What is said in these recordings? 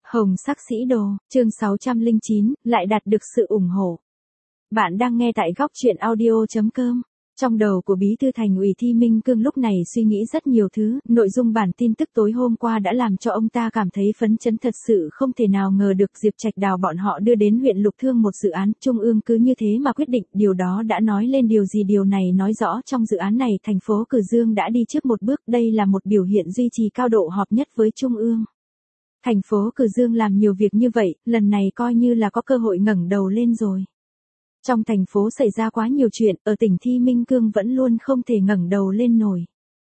Hồng sắc sĩ đồ, chương 609, lại đạt được sự ủng hộ. Bạn đang nghe tại góc truyện audio.com. Trong đầu của Bí thư Thành ủy Thi Minh Cương lúc này suy nghĩ rất nhiều thứ, nội dung bản tin tức tối hôm qua đã làm cho ông ta cảm thấy phấn chấn thật sự không thể nào ngờ được Diệp Trạch Đào bọn họ đưa đến huyện Lục Thương một dự án trung ương cứ như thế mà quyết định, điều đó đã nói lên điều gì? Điều này nói rõ trong dự án này thành phố Cử Dương đã đi trước một bước, đây là một biểu hiện duy trì cao độ hợp nhất với trung ương. Thành phố Cử Dương làm nhiều việc như vậy, lần này coi như là có cơ hội ngẩng đầu lên rồi. Trong thành phố xảy ra quá nhiều chuyện, ở tỉnh Thi Minh Cương vẫn luôn không thể ngẩng đầu lên nổi.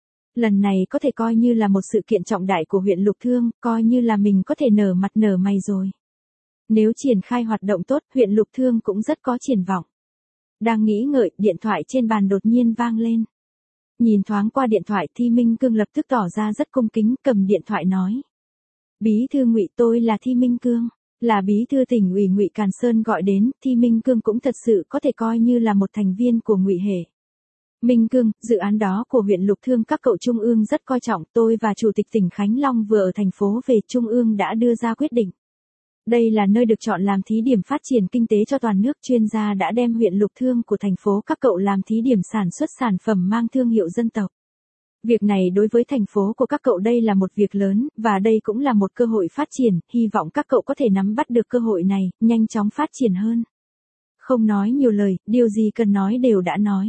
Lần này có thể coi như là một sự kiện trọng đại của huyện Lục Thương, coi như là mình có thể nở mặt nở mày rồi. Nếu triển khai hoạt động tốt, huyện Lục Thương cũng rất có triển vọng. Đang nghĩ ngợi, điện thoại trên bàn đột nhiên vang lên. Nhìn thoáng qua điện thoại, Thi Minh Cương lập tức tỏ ra rất cung kính, cầm điện thoại nói: Bí thư Ngụy, tôi là Thi Minh Cương, là bí thư tỉnh ủy Ngụy Càn Sơn gọi đến. Thi Minh Cương cũng thật sự có thể coi như là một thành viên của Ngụy hệ. Minh Cương, dự án đó của huyện Lục Thương các cậu trung ương rất coi trọng, tôi và chủ tịch tỉnh Khánh Long vừa ở thành phố về, trung ương đã đưa ra quyết định. Đây là nơi được chọn làm thí điểm phát triển kinh tế cho toàn nước, chuyên gia đã đem huyện Lục Thương của thành phố các cậu làm thí điểm sản xuất sản phẩm mang thương hiệu dân tộc. Việc này đối với thành phố của các cậu đây là một việc lớn, và đây cũng là một cơ hội phát triển, hy vọng các cậu có thể nắm bắt được cơ hội này, nhanh chóng phát triển hơn. Không nói nhiều lời, điều gì cần nói đều đã nói.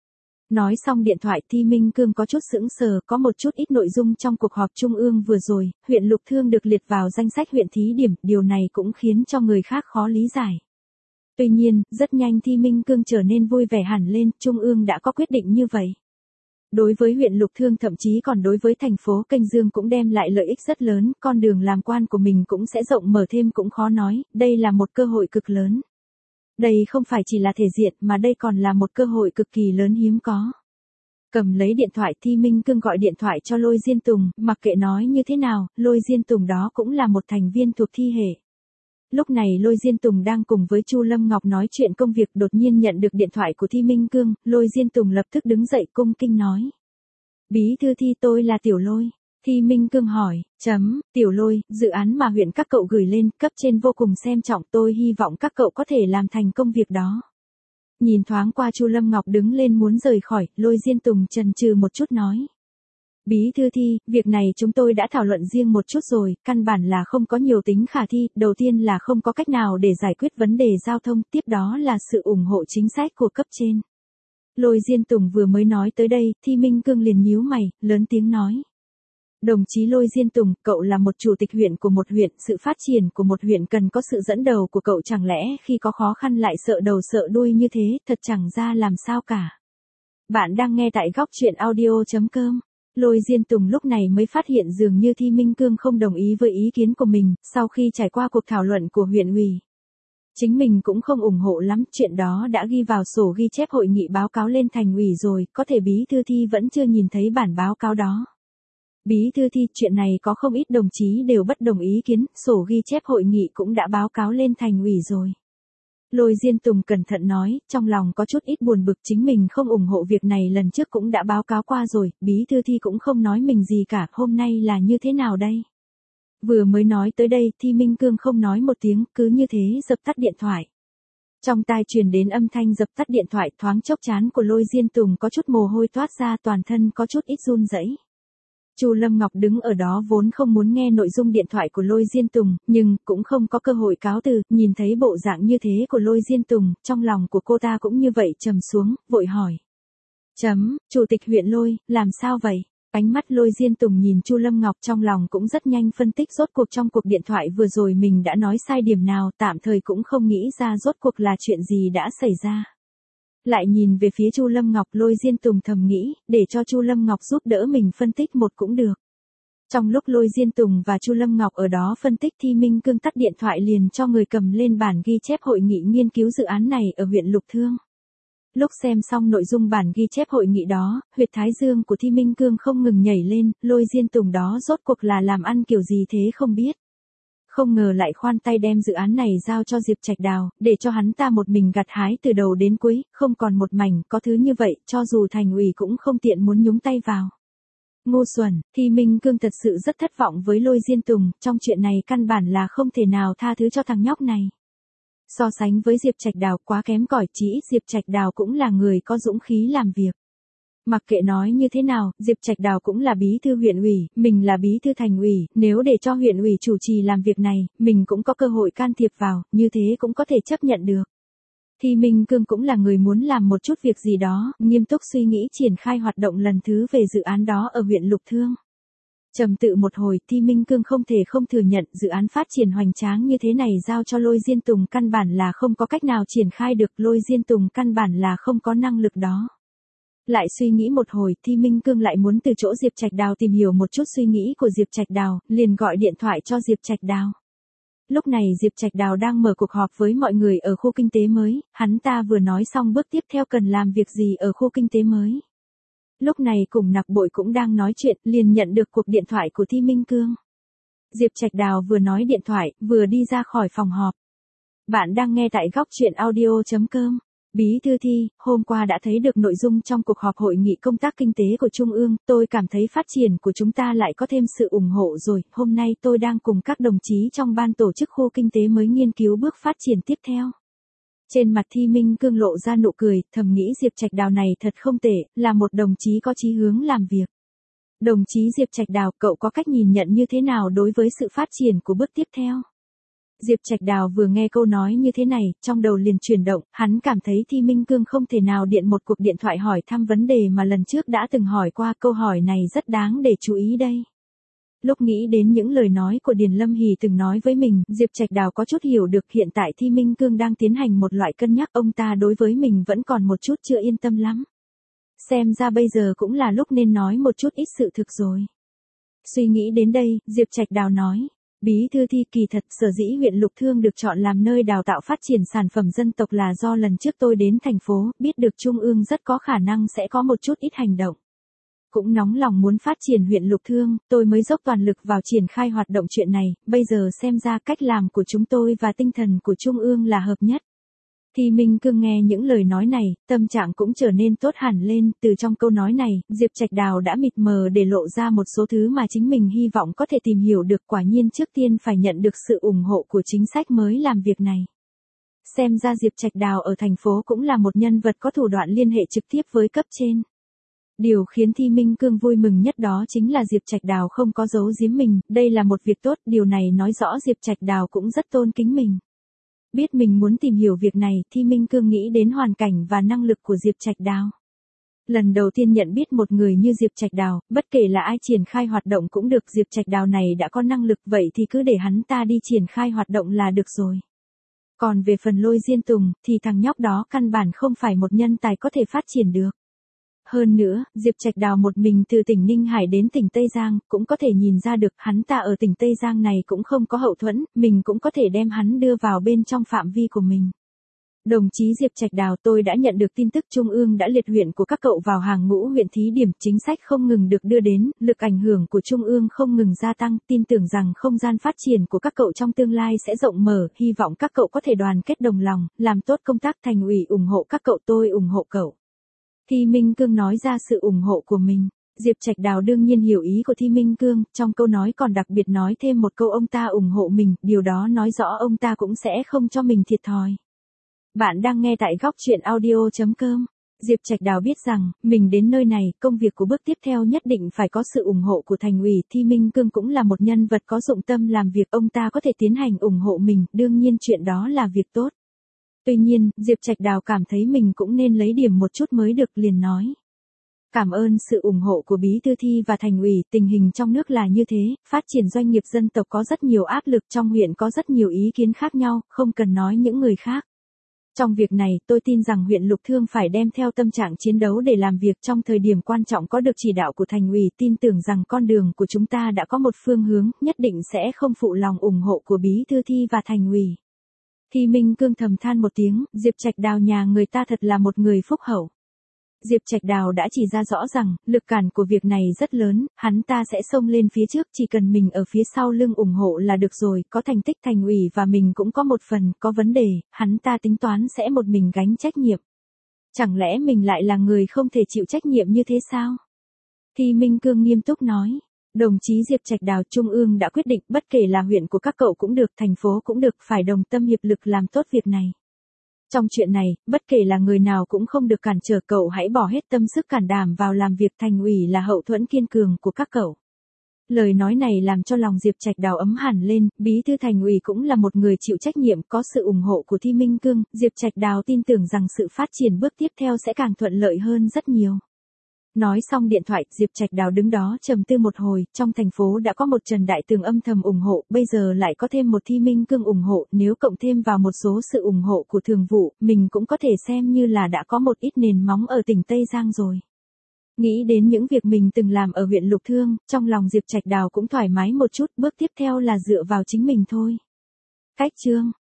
Nói xong điện thoại, Thi Minh Cương có chút sững sờ, có một chút ít nội dung trong cuộc họp trung ương vừa rồi, huyện Lục Thương được liệt vào danh sách huyện thí điểm, điều này cũng khiến cho người khác khó lý giải. Tuy nhiên, rất nhanh Thi Minh Cương trở nên vui vẻ hẳn lên, trung ương đã có quyết định như vậy. Đối với huyện Lục Thương, thậm chí còn đối với thành phố Kênh Dương cũng đem lại lợi ích rất lớn, con đường làm quan của mình cũng sẽ rộng mở thêm, cũng khó nói, đây là một cơ hội cực lớn. Đây không phải chỉ là thể diện mà đây còn là một cơ hội cực kỳ lớn hiếm có. Cầm lấy điện thoại, Thi Minh Cương gọi điện thoại cho Lôi Diên Tùng, mặc kệ nói như thế nào, Lôi Diên Tùng đó cũng là một thành viên thuộc Thi hệ. Lúc này Lôi Diên Tùng đang cùng với Chu Lâm Ngọc nói chuyện công việc, đột nhiên nhận được điện thoại của Thi Minh Cương, Lôi Diên Tùng lập tức đứng dậy cung kính nói: Bí thư Thi, tôi là Tiểu Lôi. Thi Minh Cương hỏi: Tiểu Lôi, dự án mà huyện các cậu gửi lên, cấp trên vô cùng xem trọng, tôi hy vọng các cậu có thể làm thành công việc đó. Nhìn thoáng qua Chu Lâm Ngọc đứng lên muốn rời khỏi, Lôi Diên Tùng chần chừ một chút nói: Bí thư Thi, việc này chúng tôi đã thảo luận riêng một chút rồi, căn bản là không có nhiều tính khả thi, đầu tiên là không có cách nào để giải quyết vấn đề giao thông, tiếp đó là sự ủng hộ chính sách của cấp trên. Lôi Diên Tùng vừa mới nói tới đây, Thi Minh Cương liền nhíu mày, lớn tiếng nói: Đồng chí Lôi Diên Tùng, cậu là một chủ tịch huyện của một huyện, sự phát triển của một huyện cần có sự dẫn đầu của cậu, chẳng lẽ khi có khó khăn lại sợ đầu sợ đuôi như thế, thật chẳng ra làm sao cả. Bạn đang nghe tại góc truyện audio.com. Lôi Diên Tùng lúc này mới phát hiện dường như Thi Minh Cương không đồng ý với ý kiến của mình, sau khi trải qua cuộc thảo luận của huyện ủy. Chính mình cũng không ủng hộ lắm, chuyện đó đã ghi vào sổ ghi chép hội nghị báo cáo lên thành ủy rồi, có thể Bí thư Thi vẫn chưa nhìn thấy bản báo cáo đó. Bí thư Thi, chuyện này có không ít đồng chí đều bất đồng ý kiến, sổ ghi chép hội nghị cũng đã báo cáo lên thành ủy rồi. Lôi Diên Tùng cẩn thận nói, trong lòng có chút ít buồn bực, chính mình không ủng hộ việc này lần trước cũng đã báo cáo qua rồi, Bí thư Thi cũng không nói mình gì cả, hôm nay là như thế nào đây? Vừa mới nói tới đây, Thi Minh Cương không nói một tiếng, cứ như thế dập tắt điện thoại. Trong tai truyền đến âm thanh dập tắt điện thoại, thoáng chốc trán của Lôi Diên Tùng có chút mồ hôi toát ra, toàn thân có chút ít run rẩy. Chu Lâm Ngọc đứng ở đó vốn không muốn nghe nội dung điện thoại của Lôi Diên Tùng, nhưng cũng không có cơ hội cáo từ, nhìn thấy bộ dạng như thế của Lôi Diên Tùng, trong lòng của cô ta cũng như vậy trầm xuống, vội hỏi: Chủ tịch huyện Lôi, làm sao vậy? Ánh mắt Lôi Diên Tùng nhìn Chu Lâm Ngọc, trong lòng cũng rất nhanh phân tích rốt cuộc trong cuộc điện thoại vừa rồi mình đã nói sai điểm nào, tạm thời cũng không nghĩ ra rốt cuộc là chuyện gì đã xảy ra. Lại nhìn về phía Chu Lâm Ngọc, Lôi Diên Tùng thầm nghĩ, để cho Chu Lâm Ngọc giúp đỡ mình phân tích một cũng được. Trong lúc Lôi Diên Tùng và Chu Lâm Ngọc ở đó phân tích, Thi Minh Cương tắt điện thoại liền cho người cầm lên bản ghi chép hội nghị nghiên cứu dự án này ở huyện Lục Thương. Lúc xem xong nội dung bản ghi chép hội nghị đó, huyệt thái dương của Thi Minh Cương không ngừng nhảy lên, Lôi Diên Tùng đó rốt cuộc là làm ăn kiểu gì thế không biết. Không ngờ lại khoan tay đem dự án này giao cho Diệp Trạch Đào, để cho hắn ta một mình gặt hái từ đầu đến cuối, không còn một mảnh, có thứ như vậy, cho dù thành ủy cũng không tiện muốn nhúng tay vào. Ngu xuẩn, Thi Minh Cương thật sự rất thất vọng với Lôi Diên Tùng, trong chuyện này căn bản là không thể nào tha thứ cho thằng nhóc này. So sánh với Diệp Trạch Đào quá kém cỏi, chỉ ít Diệp Trạch Đào cũng là người có dũng khí làm việc. Mặc kệ nói như thế nào, Diệp Trạch Đào cũng là bí thư huyện ủy, mình là bí thư thành ủy, nếu để cho huyện ủy chủ trì làm việc này, mình cũng có cơ hội can thiệp vào, như thế cũng có thể chấp nhận được. Thi Minh Cương cũng là người muốn làm một chút việc gì đó, nghiêm túc suy nghĩ triển khai hoạt động lần thứ về dự án đó ở huyện Lục Thương. Trầm tự một hồi, Thi Minh Cương không thể không thừa nhận dự án phát triển hoành tráng như thế này giao cho Lôi Diên Tùng căn bản là không có cách nào triển khai được, Lôi Diên Tùng căn bản là không có năng lực đó. Lại suy nghĩ một hồi, Thi Minh Cương lại muốn từ chỗ Diệp Trạch Đào tìm hiểu một chút suy nghĩ của Diệp Trạch Đào, liền gọi điện thoại cho Diệp Trạch Đào. Lúc này Diệp Trạch Đào đang mở cuộc họp với mọi người ở khu kinh tế mới, hắn ta vừa nói xong bước tiếp theo cần làm việc gì ở khu kinh tế mới. Lúc này cùng Nặc Bội cũng đang nói chuyện, liền nhận được cuộc điện thoại của Thi Minh Cương. Diệp Trạch Đào vừa nói điện thoại, vừa đi ra khỏi phòng họp. Bạn đang nghe tại góc truyện audio.com. Bí thư Thi, hôm qua đã thấy được nội dung trong cuộc họp hội nghị công tác kinh tế của Trung ương, tôi cảm thấy phát triển của chúng ta lại có thêm sự ủng hộ rồi, hôm nay tôi đang cùng các đồng chí trong ban tổ chức khu kinh tế mới nghiên cứu bước phát triển tiếp theo. Trên mặt Thi Minh Cương lộ ra nụ cười, thầm nghĩ Diệp Trạch Đào này thật không tệ, là một đồng chí có chí hướng làm việc. Đồng chí Diệp Trạch Đào, cậu có cách nhìn nhận như thế nào đối với sự phát triển của bước tiếp theo? Diệp Trạch Đào vừa nghe câu nói như thế này, trong đầu liền chuyển động, hắn cảm thấy Thi Minh Cương không thể nào điện một cuộc điện thoại hỏi thăm vấn đề mà lần trước đã từng hỏi qua, câu hỏi này rất đáng để chú ý đây. Lúc nghĩ đến những lời nói của Điền Lâm Hỷ từng nói với mình, Diệp Trạch Đào có chút hiểu được hiện tại Thi Minh Cương đang tiến hành một loại cân nhắc, ông ta đối với mình vẫn còn một chút chưa yên tâm lắm. Xem ra bây giờ cũng là lúc nên nói một chút ít sự thực rồi. Suy nghĩ đến đây, Diệp Trạch Đào nói. Bí thư Thi, kỳ thật sở dĩ huyện Lục Thương được chọn làm nơi đào tạo phát triển sản phẩm dân tộc là do lần trước tôi đến thành phố, biết được Trung ương rất có khả năng sẽ có một chút ít hành động. Cũng nóng lòng muốn phát triển huyện Lục Thương, tôi mới dốc toàn lực vào triển khai hoạt động chuyện này, bây giờ xem ra cách làm của chúng tôi và tinh thần của Trung ương là hợp nhất. Thi Minh Cương nghe những lời nói này, tâm trạng cũng trở nên tốt hẳn lên, từ trong câu nói này, Diệp Trạch Đào đã mịt mờ để lộ ra một số thứ mà chính mình hy vọng có thể tìm hiểu được, quả nhiên trước tiên phải nhận được sự ủng hộ của chính sách mới làm việc này. Xem ra Diệp Trạch Đào ở thành phố cũng là một nhân vật có thủ đoạn liên hệ trực tiếp với cấp trên. Điều khiến Thi Minh Cương vui mừng nhất đó chính là Diệp Trạch Đào không có giấu giếm mình, đây là một việc tốt, điều này nói rõ Diệp Trạch Đào cũng rất tôn kính mình. Biết mình muốn tìm hiểu việc này, Thi Minh Cương nghĩ đến hoàn cảnh và năng lực của Diệp Trạch Đào. Lần đầu tiên nhận biết một người như Diệp Trạch Đào, bất kể là ai triển khai hoạt động cũng được, Diệp Trạch Đào này đã có năng lực, vậy thì cứ để hắn ta đi triển khai hoạt động là được rồi. Còn về phần Lôi Diên Tùng, thì thằng nhóc đó căn bản không phải một nhân tài có thể phát triển được. Hơn nữa, Diệp Trạch Đào một mình từ tỉnh Ninh Hải đến tỉnh Tây Giang, cũng có thể nhìn ra được hắn ta ở tỉnh Tây Giang này cũng không có hậu thuẫn, mình cũng có thể đem hắn đưa vào bên trong phạm vi của mình. Đồng chí Diệp Trạch Đào, tôi đã nhận được tin tức Trung ương đã liệt huyện của các cậu vào hàng ngũ huyện thí điểm, chính sách không ngừng được đưa đến, lực ảnh hưởng của Trung ương không ngừng gia tăng, tin tưởng rằng không gian phát triển của các cậu trong tương lai sẽ rộng mở, hy vọng các cậu có thể đoàn kết đồng lòng, làm tốt công tác, thành ủy ủng hộ các cậu, tôi ủng hộ cậu. Thi Minh Cương nói ra sự ủng hộ của mình. Diệp Trạch Đào đương nhiên hiểu ý của Thi Minh Cương, trong câu nói còn đặc biệt nói thêm một câu ông ta ủng hộ mình, điều đó nói rõ ông ta cũng sẽ không cho mình thiệt thòi. Bạn đang nghe tại góc truyện audio.com. Diệp Trạch Đào biết rằng, mình đến nơi này, công việc của bước tiếp theo nhất định phải có sự ủng hộ của thành ủy, Thi Minh Cương cũng là một nhân vật có dụng tâm làm việc, ông ta có thể tiến hành ủng hộ mình, đương nhiên chuyện đó là việc tốt. Tuy nhiên, Diệp Trạch Đào cảm thấy mình cũng nên lấy điểm một chút mới được, liền nói. Cảm ơn sự ủng hộ của Bí thư Thi và thành ủy, tình hình trong nước là như thế, phát triển doanh nghiệp dân tộc có rất nhiều áp lực, trong huyện có rất nhiều ý kiến khác nhau, không cần nói những người khác. Trong việc này, tôi tin rằng huyện Lục Thương phải đem theo tâm trạng chiến đấu để làm việc trong thời điểm quan trọng, có được chỉ đạo của thành ủy, tin tưởng rằng con đường của chúng ta đã có một phương hướng, nhất định sẽ không phụ lòng ủng hộ của Bí thư Thi và thành ủy. Thi Minh Cương thầm than một tiếng, Diệp Trạch Đào nhà người ta thật là một người phúc hậu. Diệp Trạch Đào đã chỉ ra rõ rằng, lực cản của việc này rất lớn, hắn ta sẽ xông lên phía trước, chỉ cần mình ở phía sau lưng ủng hộ là được rồi, có thành tích thành ủy và mình cũng có một phần, có vấn đề, hắn ta tính toán sẽ một mình gánh trách nhiệm. Chẳng lẽ mình lại là người không thể chịu trách nhiệm như thế sao? Thi Minh Cương nghiêm túc nói. Đồng chí Diệp Trạch Đào, Trung ương đã quyết định bất kể là huyện của các cậu cũng được, thành phố cũng được, phải đồng tâm hiệp lực làm tốt việc này. Trong chuyện này, bất kể là người nào cũng không được cản trở, cậu hãy bỏ hết tâm sức can đảm vào làm việc, thành ủy là hậu thuẫn kiên cường của các cậu. Lời nói này làm cho lòng Diệp Trạch Đào ấm hẳn lên, bí thư thành ủy cũng là một người chịu trách nhiệm, có sự ủng hộ của Thi Minh Cương, Diệp Trạch Đào tin tưởng rằng sự phát triển bước tiếp theo sẽ càng thuận lợi hơn rất nhiều. Nói xong điện thoại, Diệp Trạch Đào đứng đó trầm tư một hồi, trong thành phố đã có một Trần Đại Tường âm thầm ủng hộ, bây giờ lại có thêm một Thi Minh Cương ủng hộ, nếu cộng thêm vào một số sự ủng hộ của thường vụ, mình cũng có thể xem như là đã có một ít nền móng ở tỉnh Tây Giang rồi. Nghĩ đến những việc mình từng làm ở huyện Lục Thương, trong lòng Diệp Trạch Đào cũng thoải mái một chút, bước tiếp theo là dựa vào chính mình thôi. Cách chương